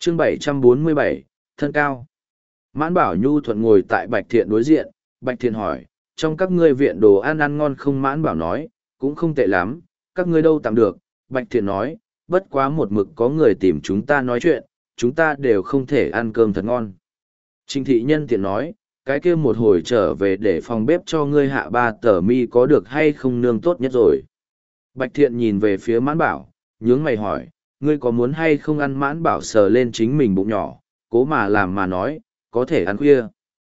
chương 747, thân cao. Mãn Bảo nhu thuận ngồi tại Bạch Thiện đối diện, Bạch Thiện hỏi, trong các ngươi viện đồ ăn ăn ngon không? Mãn Bảo nói, cũng không tệ lắm, các ngươi đâu tạm được. Bạch Thiện nói, bất quá một mực có người tìm chúng ta nói chuyện, chúng ta đều không thể ăn cơm thật ngon. Trịnh thị nhân tiện nói, cái kia một hồi trở về để phòng bếp cho ngươi hạ 3 tờ mi có được hay không, nương tốt nhất rồi. Bạch Thiện nhìn về phía Mãn Bảo, nhướng mày hỏi, ngươi có muốn hay không ăn? Mãn Bảo sờ lên chính mình bụng nhỏ, cố mà làm mà nói, có thể ăn khuya.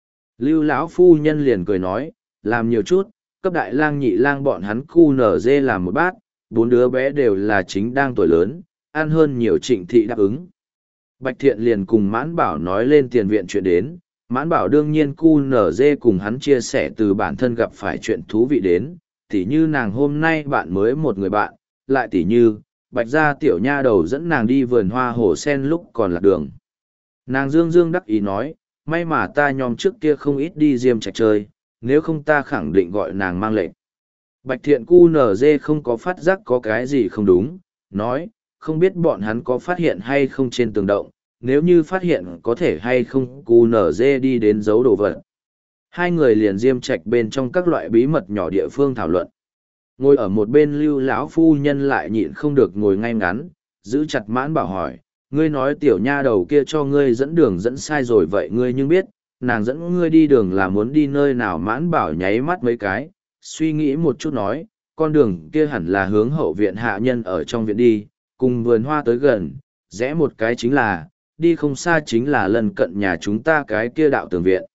Lưu lão phu nhân liền cười nói, làm nhiều chút, cấp đại lang nhị lang bọn hắn cu nở dê làm một bát, 4 đứa bé đều là chính đang tuổi lớn, ăn hơn nhiều. Trịnh thị đáp ứng. Bạch Thiện liền cùng Mãn Bảo nói lên tiền viện chuyện đến, Mãn Bảo đương nhiên cu nở dê cùng hắn chia sẻ từ bản thân gặp phải chuyện thú vị đến, tỉ như nàng hôm nay bạn mới một người bạn, lại tỉ như, Bạch gia tiểu nha đầu dẫn nàng đi vườn hoa hồ sen lúc còn lạc đường. Nàng dương dương đắc ý nói, may mà ta nhóm trước kia không ít đi Diêm Trạch chơi, nếu không ta khẳng định gọi nàng mang lệnh. Bạch Thiện cu nở dê không có phát giác có cái gì không đúng, nói, không biết bọn hắn có phát hiện hay không trên tường động, nếu như phát hiện có thể hay không cu nở dê đi đến giấu đồ vật. Hai người liền Diêm Trạch bên trong các loại bí mật nhỏ địa phương thảo luận. Ngồi ở một bên Lưu lão phu nhân lại nhịn không được ngồi ngay ngắn, giữ chặt Mãn Bảo hỏi, ngươi nói tiểu nha đầu kia cho ngươi dẫn đường dẫn sai rồi vậy ngươi nhưng biết, nàng dẫn ngươi đi đường là muốn đi nơi nào? Mãn Bảo nháy mắt mấy cái, suy nghĩ một chút nói, con đường kia hẳn là hướng hậu viện hạ nhân ở trong viện đi, cùng vườn hoa tới gần, rẽ một cái chính là, đi không xa chính là lần cận nhà chúng ta cái kia đạo tường viện.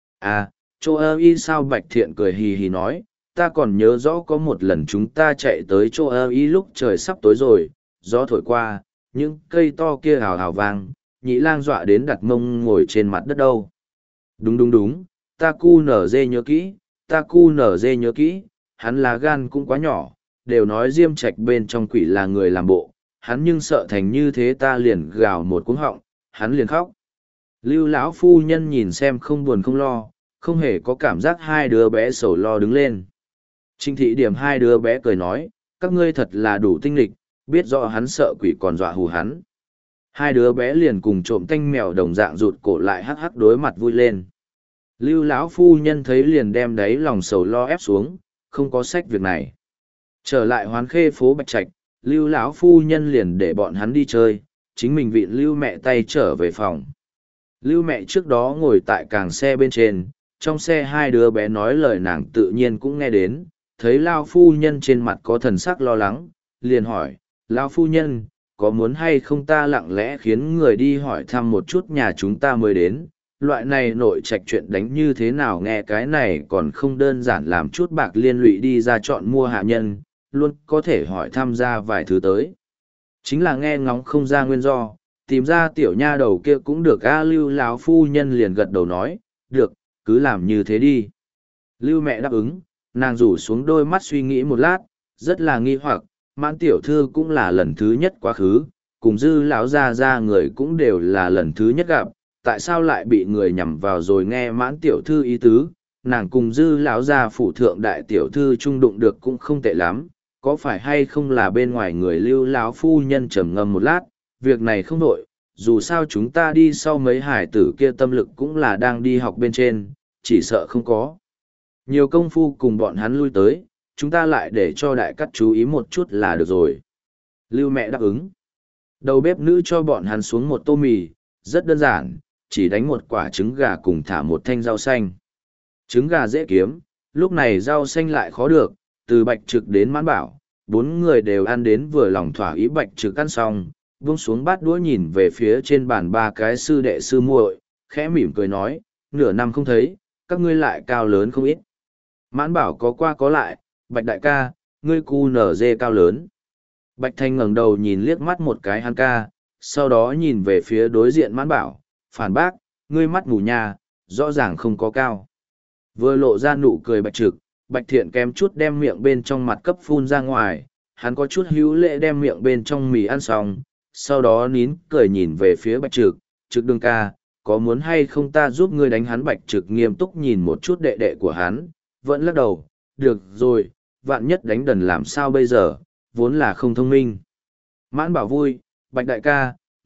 À, chỗ ơ y sao? Bạch Thiện cười hì hì nói, ta còn nhớ rõ có một lần chúng ta chạy tới chỗ ơ y lúc trời sắp tối rồi, gió thổi qua, những cây to kia hào hào vang, nhị lang dọa đến đặt mông ngồi trên mặt đất đâu. Đúng đúng đúng, ta cu nở dê nhớ kỹ, ta cu nở dê nhớ kỹ, hắn là gan cũng quá nhỏ, đều nói Diêm Trạch bên trong quỷ là người làm bộ, hắn nhưng sợ thành như thế ta liền gào một cuống họng, hắn liền khóc. Lưu lão phu nhân nhìn xem không buồn không lo, không hề có cảm giác hai đứa bé sầu lo đứng lên. Trịnh thị điểm hai đứa bé cười nói, các ngươi thật là đủ tinh lịch, biết rõ hắn sợ quỷ còn dọa hù hắn. Hai đứa bé liền cùng trộm tanh mèo đồng dạng rụt cổ lại hắc hắc đối mặt vui lên. Lưu lão phu nhân thấy liền đem đáy lòng sầu lo ép xuống, không có sách việc này. Trở lại Hoán Khê phố Bạch Trạch, Lưu lão phu nhân liền để bọn hắn đi chơi, chính mình vịn Lưu mẹ tay trở về phòng. Lưu mẹ trước đó ngồi tại càng xe bên trên, trong xe hai đứa bé nói lời nàng tự nhiên cũng nghe đến, thấy Lao phu nhân trên mặt có thần sắc lo lắng, liền hỏi, Lao phu nhân, có muốn hay không ta lặng lẽ khiến người đi hỏi thăm một chút nhà chúng ta mới đến, loại này nội trạch chuyện đánh như thế nào? Nghe cái này còn không đơn giản làm chút bạc liên lụy đi ra chọn mua hạ nhân, luôn có thể hỏi thăm ra vài thứ tới. Chính là nghe ngóng không ra nguyên do, tìm ra tiểu nha đầu kia cũng được. Lưu lão phu nhân liền gật đầu nói, được, cứ làm như thế đi. Lưu mẹ đáp ứng, nàng rủ xuống đôi mắt suy nghĩ một lát, rất là nghi hoặc, Mãn tiểu thư cũng là lần thứ nhất quá khứ, cùng Dư lão gia người cũng đều là lần thứ nhất gặp, tại sao lại bị người nhằm vào? Rồi nghe Mãn tiểu thư ý tứ, nàng cùng Dư lão gia phủ thượng đại tiểu thư trung đụng được cũng không tệ lắm, có phải hay không là bên ngoài người? Lưu lão phu nhân trầm ngâm một lát, việc này không đổi, dù sao chúng ta đi sau mấy hải tử kia tâm lực cũng là đang đi học bên trên, chỉ sợ không có nhiều công phu cùng bọn hắn lui tới, chúng ta lại để cho đại cắt chú ý một chút là được rồi. Lưu mẹ đáp ứng. Đầu bếp nữ cho bọn hắn xuống một tô mì, rất đơn giản, chỉ đánh một quả trứng gà cùng thả một thanh rau xanh. Trứng gà dễ kiếm, lúc này rau xanh lại khó được, từ Bạch Trực đến Mãn Bảo, 4 người đều ăn đến vừa lòng thỏa ý. Bạch Trực ăn xong, buông xuống bát đũa nhìn về phía trên bàn 3 cái sư đệ sư muội, khẽ mỉm cười nói, nửa năm không thấy, các ngươi lại cao lớn không ít. Mãn Bảo có qua có lại, Bạch đại ca, ngươi cu nở dê cao lớn. Bạch Thanh ngẩng đầu nhìn liếc mắt một cái hắn ca, sau đó nhìn về phía đối diện Mãn Bảo, phản bác, ngươi mắt mù nha, rõ ràng không có cao. Vừa lộ ra nụ cười Bạch Trực, Bạch Thiện kém chút đem miệng bên trong mặt cấp phun ra ngoài, hắn có chút hữu lễ đem miệng bên trong mì ăn xong, sau đó nín cười nhìn về phía Bạch Trực, Trực đương ca, có muốn hay không ta giúp ngươi đánh hắn? Bạch Trực nghiêm túc nhìn một chút đệ đệ của hắn, vẫn lắc đầu, được rồi, vạn nhất đánh đần làm sao bây giờ, vốn là không thông minh. Mãn Bảo vui, Bạch đại ca,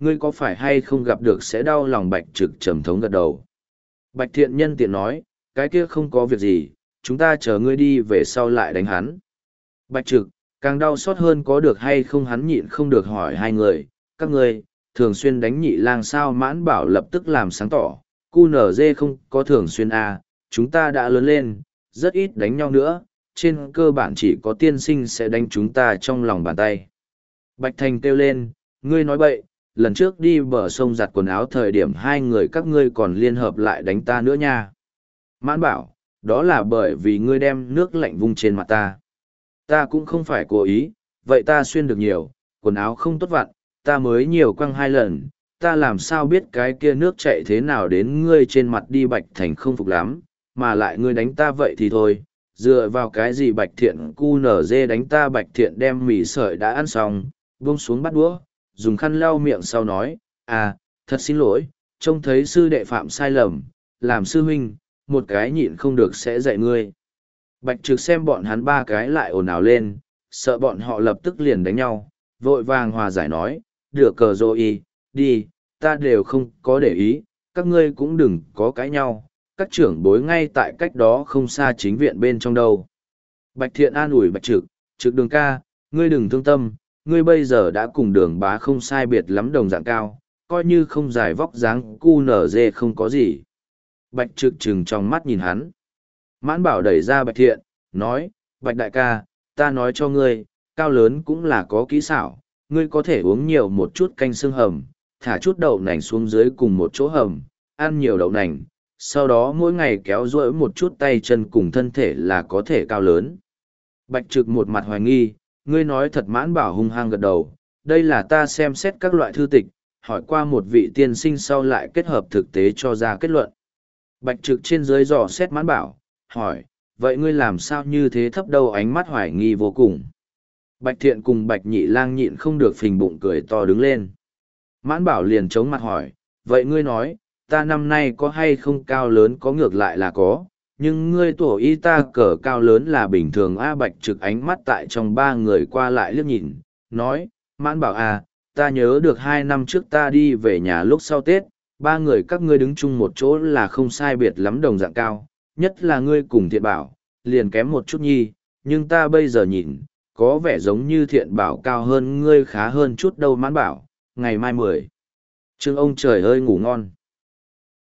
ngươi có phải hay không gặp được sẽ đau lòng Bạch Trực trầm thống gật đầu. Bạch Thiện nhân tiện nói, cái kia không có việc gì, chúng ta chờ ngươi đi về sau lại đánh hắn. Bạch Trực, càng đau xót hơn có được hay không hắn nhịn không được hỏi hai người, các ngươi, thường xuyên đánh nhị lang sao Mãn Bảo lập tức làm sáng tỏ, QNZ không có thường xuyên à, chúng ta đã lớn lên, rất ít đánh nhau nữa, trên cơ bản chỉ có tiên sinh sẽ đánh chúng ta trong lòng bàn tay. Bạch Thành kêu lên, ngươi nói bậy, lần trước đi bờ sông giặt quần áo thời điểm hai người các ngươi còn liên hợp lại đánh ta nữa nha. Mãn Bảo, đó là bởi vì ngươi đem nước lạnh vung trên mặt ta. Ta cũng không phải cố ý, vậy ta xuyên được nhiều, quần áo không tốt vặn, ta mới nhiều quăng 2 lần, ta làm sao biết cái kia nước chạy thế nào đến ngươi trên mặt đi. Bạch Thành không phục lắm, mà lại ngươi đánh ta vậy thì thôi, dựa vào cái gì Bạch Thiện cu nở dê đánh ta. Bạch Thiện đem mì sợi đã ăn xong, buông xuống bắt đũa, dùng khăn lau miệng sau nói, à, thật xin lỗi, trông thấy sư đệ phạm sai lầm, làm sư huynh, một cái nhịn không được sẽ dạy ngươi. Bạch Trực xem bọn hắn ba cái lại ồn ào lên, sợ bọn họ lập tức liền đánh nhau, vội vàng hòa giải nói, được cờ rồi đi, ta đều không có để ý, các ngươi cũng đừng có cãi nhau, các trưởng bối ngay tại cách đó không xa chính viện bên trong đâu. Bạch Thiện an ủi Bạch Trực, Trực Đường ca, ngươi đừng thương tâm, ngươi bây giờ đã cùng Đường Bá không sai biệt lắm đồng dạng cao, coi như không dài vóc dáng cu nở dê không có gì. Bạch Trực trừng trong mắt nhìn hắn. Mãn Bảo đẩy ra Bạch Thiện, nói, Bạch đại ca, ta nói cho ngươi, cao lớn cũng là có kỹ xảo, ngươi có thể uống nhiều một chút canh xương hầm, thả chút đậu nành xuống dưới cùng một chỗ hầm, ăn nhiều đậu nành, sau đó mỗi ngày kéo duỗi một chút tay chân cùng thân thể là có thể cao lớn. Bạch Trực một mặt hoài nghi, ngươi nói thật. Mãn Bảo hung hăng gật đầu, đây là ta xem xét các loại thư tịch, hỏi qua một vị tiên sinh sau lại kết hợp thực tế cho ra kết luận. Bạch Trực trên dưới dò xét Mãn Bảo, hỏi, vậy ngươi làm sao như thế thấp đâu? Ánh mắt hoài nghi vô cùng. Bạch Thiện cùng Bạch Nhị Lang nhịn không được phình bụng cười to đứng lên. Mãn Bảo liền chống mặt hỏi, vậy ngươi nói, ta năm nay có hay không cao lớn? Có, ngược lại là có, nhưng ngươi tổ y ta cờ cao lớn là bình thường a. Bạch Trực ánh mắt tại trong ba người qua lại liếc nhìn, nói, Mãn Bảo à, ta nhớ được 2 năm trước ta đi về nhà lúc sau Tết, ba người các ngươi đứng chung một chỗ là không sai biệt lắm đồng dạng cao, nhất là ngươi cùng Thiện Bảo, liền kém một chút nhi, nhưng ta bây giờ nhìn, có vẻ giống như Thiện Bảo cao hơn ngươi khá hơn chút đâu. Mãn Bảo, ngày mai 10. Trương ông trời ơi ngủ ngon.